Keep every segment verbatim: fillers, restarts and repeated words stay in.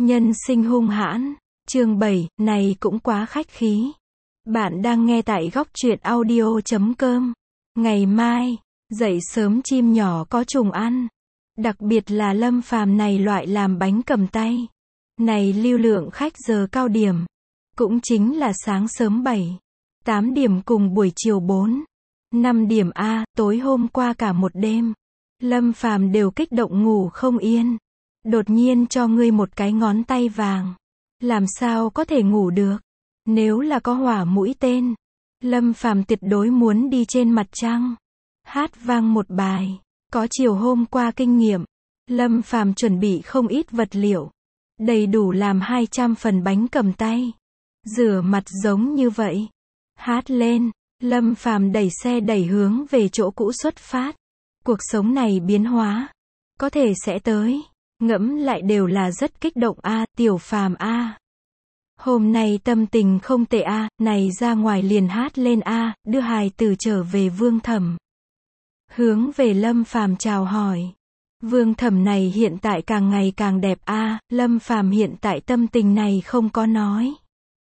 Nhân sinh hung hãn, chương bảy, này cũng quá khách khí. Bạn đang nghe tại góc truyện audio chấm com. Ngày mai, dậy sớm chim nhỏ có trùng ăn. Đặc biệt là Lâm Phàm này loại làm bánh cầm tay. Này lưu lượng khách giờ cao điểm. Cũng chính là sáng sớm bảy, tám điểm cùng buổi chiều bốn, năm điểm A, tối hôm qua cả một đêm. Lâm Phàm đều kích động ngủ không yên. Đột nhiên cho ngươi một cái ngón tay vàng. Làm sao có thể ngủ được? Nếu là có hỏa mũi tên, Lâm Phàm tuyệt đối muốn đi trên mặt trăng. Hát vang một bài. Có chiều hôm qua kinh nghiệm. Lâm Phàm chuẩn bị không ít vật liệu. Đầy đủ làm hai trăm phần bánh cầm tay. Rửa mặt giống như vậy. Hát lên. Lâm Phàm đẩy xe đẩy hướng về chỗ cũ xuất phát. Cuộc sống này biến hóa. Có thể sẽ tới. Ngẫm lại đều là rất kích động a, tiểu Phàm a. Hôm nay tâm tình không tệ a, này ra ngoài liền hát lên a, đưa hài tử trở về Vương Thẩm. Hướng về Lâm Phàm chào hỏi. Vương Thẩm này hiện tại càng ngày càng đẹp a, Lâm Phàm hiện tại tâm tình này không có nói.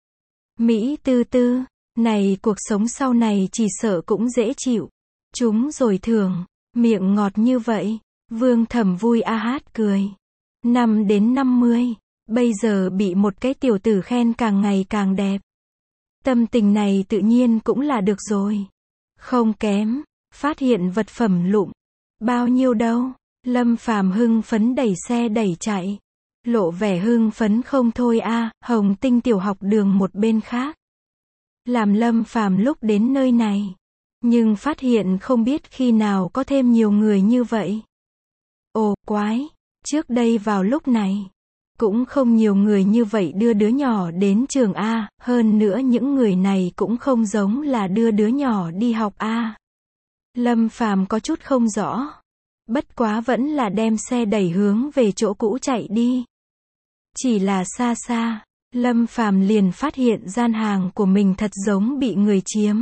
Mỹ tư tư, này cuộc sống sau này chỉ sợ cũng dễ chịu. Chúng rồi thường, miệng ngọt như vậy. Vương Thẩm vui a hát cười. Năm đến năm mươi, bây giờ bị một cái tiểu tử khen càng ngày càng đẹp. Tâm tình này tự nhiên cũng là được rồi. Không kém, phát hiện vật phẩm lụm. Bao nhiêu đâu? Lâm Phàm hưng phấn đẩy xe đẩy chạy. Lộ vẻ hưng phấn không thôi a, Hồng Tinh tiểu học đường một bên khác. Làm Lâm Phàm lúc đến nơi này, nhưng phát hiện không biết khi nào có thêm nhiều người như vậy. Ồ, quái, trước đây vào lúc này, cũng không nhiều người như vậy đưa đứa nhỏ đến trường A, hơn nữa những người này cũng không giống là đưa đứa nhỏ đi học A. Lâm Phàm có chút không rõ. Bất quá vẫn là đem xe đẩy hướng về chỗ cũ chạy đi. Chỉ là xa xa, Lâm Phàm liền phát hiện gian hàng của mình thật giống bị người chiếm.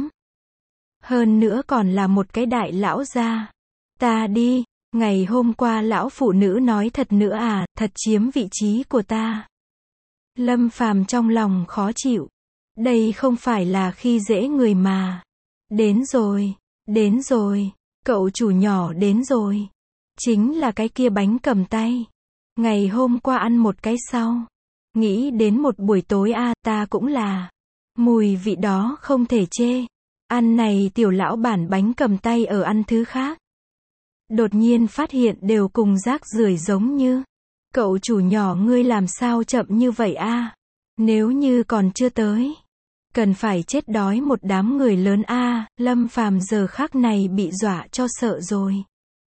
Hơn nữa còn là một cái đại lão gia. Ta đi, ngày hôm qua lão phụ nữ nói thật nữa à, thật chiếm vị trí của ta. Lâm Phàm trong lòng khó chịu. Đây không phải là khi dễ người mà. Đến rồi, đến rồi, cậu chủ nhỏ đến rồi. Chính là cái kia bánh cầm tay. Ngày hôm qua ăn một cái sau. Nghĩ đến một buổi tối a, à, ta cũng là. Mùi vị đó không thể chê. Ăn này tiểu lão bản bánh cầm tay ở ăn thứ khác. Đột nhiên phát hiện đều cùng rác rưởi giống như. Cậu chủ nhỏ ngươi làm sao chậm như vậy a? À? Nếu như còn chưa tới, cần phải chết đói một đám người lớn a. À, Lâm Phàm giờ khắc này bị dọa cho sợ rồi.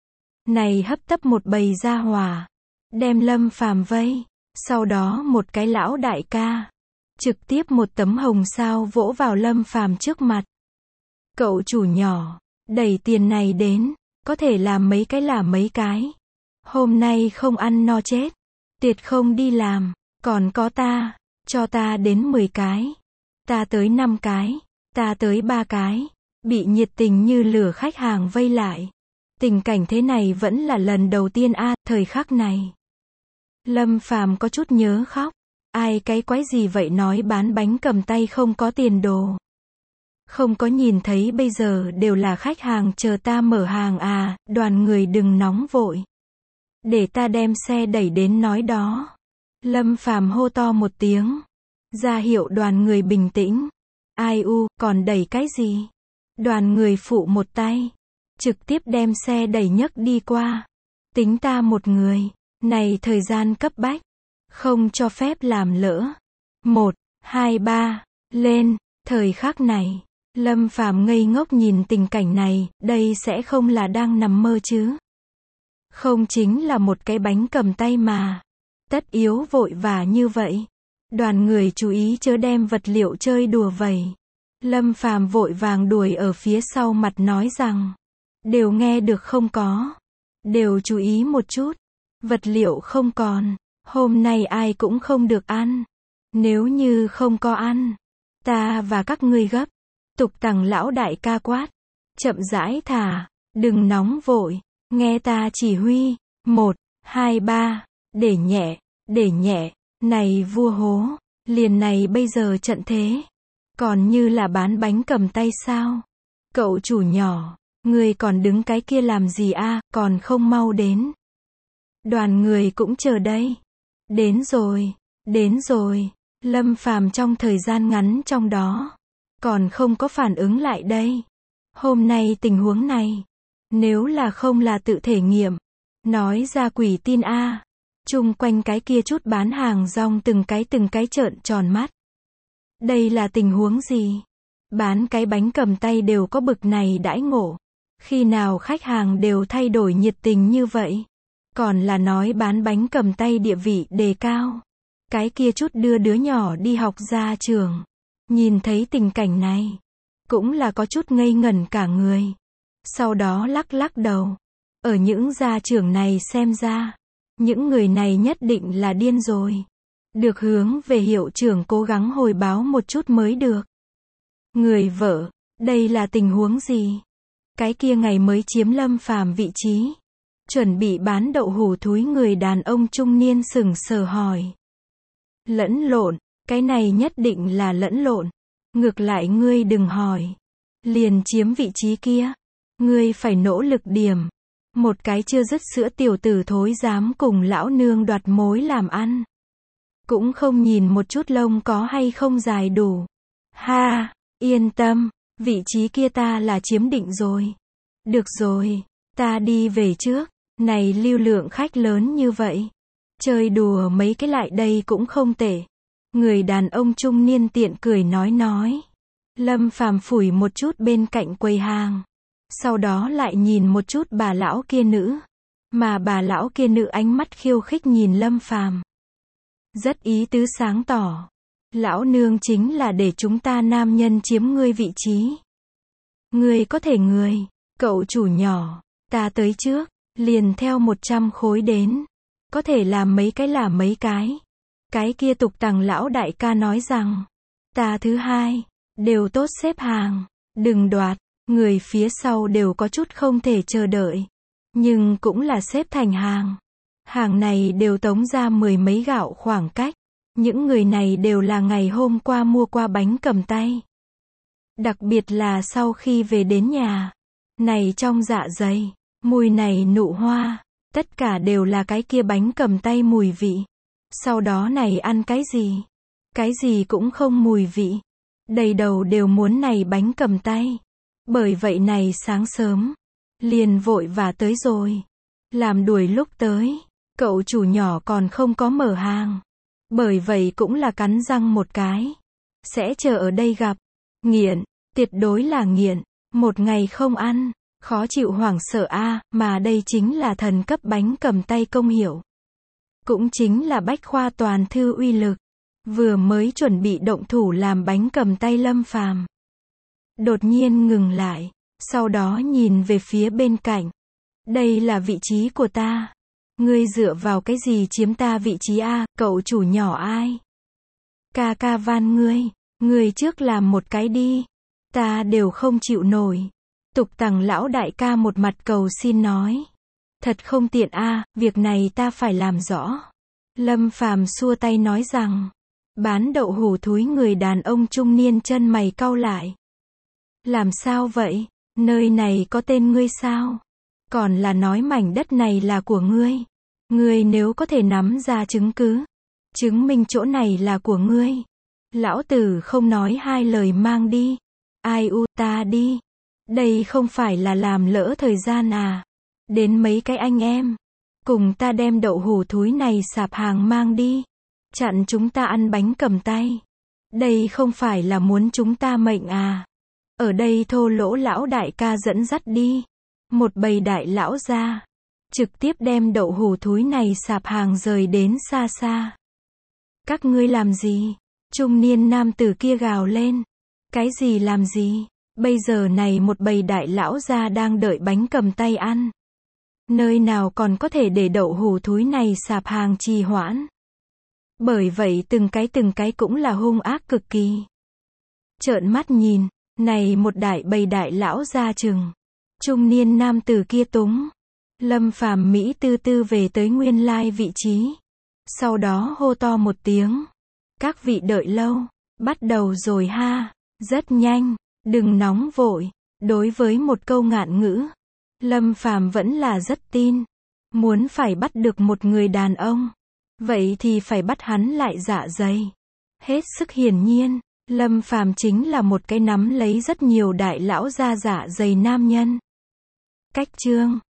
Này hấp tấp một bầy gia hỏa, đem Lâm Phàm vây, sau đó một cái lão đại ca, trực tiếp một tấm hồng sao vỗ vào Lâm Phàm trước mặt. Cậu chủ nhỏ, đẩy tiền này đến, có thể làm mấy cái là mấy cái. Hôm nay không ăn no chết, tuyệt không đi làm, còn có ta, cho ta đến mười cái, ta tới năm cái, ta tới ba cái, bị nhiệt tình như lửa khách hàng vây lại. Tình cảnh thế này vẫn là lần đầu tiên a, à, thời khắc này. Lâm Phàm có chút nhớ khóc. Ai cái quái gì vậy nói bán bánh cầm tay không có tiền đồ. Không có nhìn thấy bây giờ đều là khách hàng chờ ta mở hàng à, đoàn người đừng nóng vội. Để ta đem xe đẩy đến nói đó. Lâm Phàm hô to một tiếng. Ra hiệu đoàn người bình tĩnh. Ai u, còn đẩy cái gì? Đoàn người phụ một tay. Trực tiếp đem xe đẩy nhấc đi qua. Tính ta một người. Này thời gian cấp bách. Không cho phép làm lỡ. Một, hai, ba, lên. Thời khắc này. Lâm Phàm ngây ngốc nhìn tình cảnh này. Đây sẽ không là đang nằm mơ chứ. Không chính là một cái bánh cầm tay mà. Tất yếu vội vã như vậy. Đoàn người chú ý chớ đem vật liệu chơi đùa vậy. Lâm Phàm vội vàng đuổi ở phía sau mặt nói rằng. Đều nghe được không có. Đều chú ý một chút. Vật liệu không còn. Hôm nay ai cũng không được ăn. Nếu như không có ăn, ta và các ngươi gấp. Tục tằng lão đại ca quát. Chậm rãi thả. Đừng nóng vội. Nghe ta chỉ huy. Một, hai, ba. Để nhẹ. Để nhẹ. Này vua hố, liền này bây giờ trận thế. Còn như là bán bánh cầm tay sao? Cậu chủ nhỏ, ngươi còn đứng cái kia làm gì a, còn không mau đến. Đoàn người cũng chờ đây. Đến rồi, đến rồi. Lâm Phàm trong thời gian ngắn trong đó, còn không có phản ứng lại đây. Hôm nay tình huống này, nếu là không là tự thể nghiệm, nói ra quỷ tin a. Chung quanh cái kia chút bán hàng rong từng cái từng cái trợn tròn mắt. Đây là tình huống gì? Bán cái bánh cầm tay đều có bực này đãi ngộ. Khi nào khách hàng đều thay đổi nhiệt tình như vậy? Còn là nói bán bánh cầm tay địa vị đề cao. Cái kia chút đưa đứa nhỏ đi học ra trường. Nhìn thấy tình cảnh này, cũng là có chút ngây ngẩn cả người. Sau đó lắc lắc đầu. Ở những gia trưởng này xem ra, những người này nhất định là điên rồi. Được hướng về hiệu trưởng cố gắng hồi báo một chút mới được. Người vợ, đây là tình huống gì? Cái kia ngày mới chiếm Lâm Phàm vị trí, chuẩn bị bán đậu hủ thúi người đàn ông trung niên sững sờ hỏi. Lẫn lộn, cái này nhất định là lẫn lộn. Ngược lại ngươi đừng hỏi. Liền chiếm vị trí kia. Ngươi phải nỗ lực điểm. Một cái chưa dứt sữa tiểu tử thối dám cùng lão nương đoạt mối làm ăn. Cũng không nhìn một chút lông có hay không dài đủ. Ha, yên tâm, vị trí kia ta là chiếm định rồi. Được rồi, ta đi về trước. Này lưu lượng khách lớn như vậy. Chơi đùa mấy cái lại đây cũng không tệ. Người đàn ông trung niên tiện cười nói nói. Lâm Phàm phủi một chút bên cạnh quầy hàng. Sau đó lại nhìn một chút bà lão kia nữ. Mà bà lão kia nữ ánh mắt khiêu khích nhìn Lâm Phàm. Rất ý tứ sáng tỏ. Lão nương chính là để chúng ta nam nhân chiếm ngươi vị trí. Ngươi có thể người, cậu chủ nhỏ, ta tới trước, liền theo một trăm khối đến. Có thể làm mấy cái là mấy cái. Cái kia tục tằng lão đại ca nói rằng, ta thứ hai, đều tốt xếp hàng, đừng đoạt. Người phía sau đều có chút không thể chờ đợi. Nhưng cũng là xếp thành hàng. Hàng này đều tống ra mười mấy gạo khoảng cách. Những người này đều là ngày hôm qua mua qua bánh cầm tay. Đặc biệt là sau khi về đến nhà. Này trong dạ dày, mùi này nụ hoa. Tất cả đều là cái kia bánh cầm tay mùi vị. Sau đó này ăn cái gì? Cái gì cũng không mùi vị. Đầy đầu đều muốn này bánh cầm tay. Bởi vậy này sáng sớm, liền vội và tới rồi. Làm đuổi lúc tới, cậu chủ nhỏ còn không có mở hàng. Bởi vậy cũng là cắn răng một cái. Sẽ chờ ở đây gặp. Nghiện, tuyệt đối là nghiện. Một ngày không ăn, khó chịu hoảng sợ a, mà đây chính là thần cấp bánh cầm tay công hiệu. Cũng chính là bách khoa toàn thư uy lực. Vừa mới chuẩn bị động thủ làm bánh cầm tay Lâm Phàm, đột nhiên ngừng lại, sau đó nhìn về phía bên cạnh. Đây là vị trí của ta. Ngươi dựa vào cái gì chiếm ta vị trí a, cậu chủ nhỏ ai? Ca ca van ngươi, ngươi trước làm một cái đi. Ta đều không chịu nổi. Tục tằng lão đại ca một mặt cầu xin nói. Thật không tiện a, việc này ta phải làm rõ. Lâm Phàm xua tay nói rằng. Bán đậu hủ thúi người đàn ông trung niên chân mày cau lại. Làm sao vậy? Nơi này có tên ngươi sao? Còn là nói mảnh đất này là của ngươi. Ngươi nếu có thể nắm ra chứng cứ, chứng minh chỗ này là của ngươi. Lão tử không nói hai lời mang đi. Ai u ta đi. Đây không phải là làm lỡ thời gian à. Đến mấy cái anh em. Cùng ta đem đậu hủ thúi này sạp hàng mang đi. Chặn chúng ta ăn bánh cầm tay. Đây không phải là muốn chúng ta mệnh à. Ở đây thô lỗ lão đại ca dẫn dắt đi. Một bầy đại lão ra. Trực tiếp đem đậu hủ thúi này sạp hàng rời đến xa xa. Các ngươi làm gì? Trung niên nam tử kia gào lên. Cái gì làm gì? Bây giờ này một bầy đại lão ra đang đợi bánh cầm tay ăn. Nơi nào còn có thể để đậu hủ thúi này sạp hàng trì hoãn. Bởi vậy từng cái từng cái cũng là hung ác cực kỳ. Trợn mắt nhìn, này một đại bầy đại lão ra chừng. Trung niên nam tử kia túng. Lâm Phàm Mỹ tư tư về tới nguyên lai vị trí. Sau đó hô to một tiếng. Các vị đợi lâu. Bắt đầu rồi ha. Rất nhanh. Đừng nóng vội. Đối với một câu ngạn ngữ, Lâm Phàm vẫn là rất tin. Muốn phải bắt được một người đàn ông, vậy thì phải bắt hắn lại dạ dày. Hết sức hiển nhiên, Lâm Phàm chính là một cái nắm lấy rất nhiều đại lão ra dạ dày nam nhân. Cách chương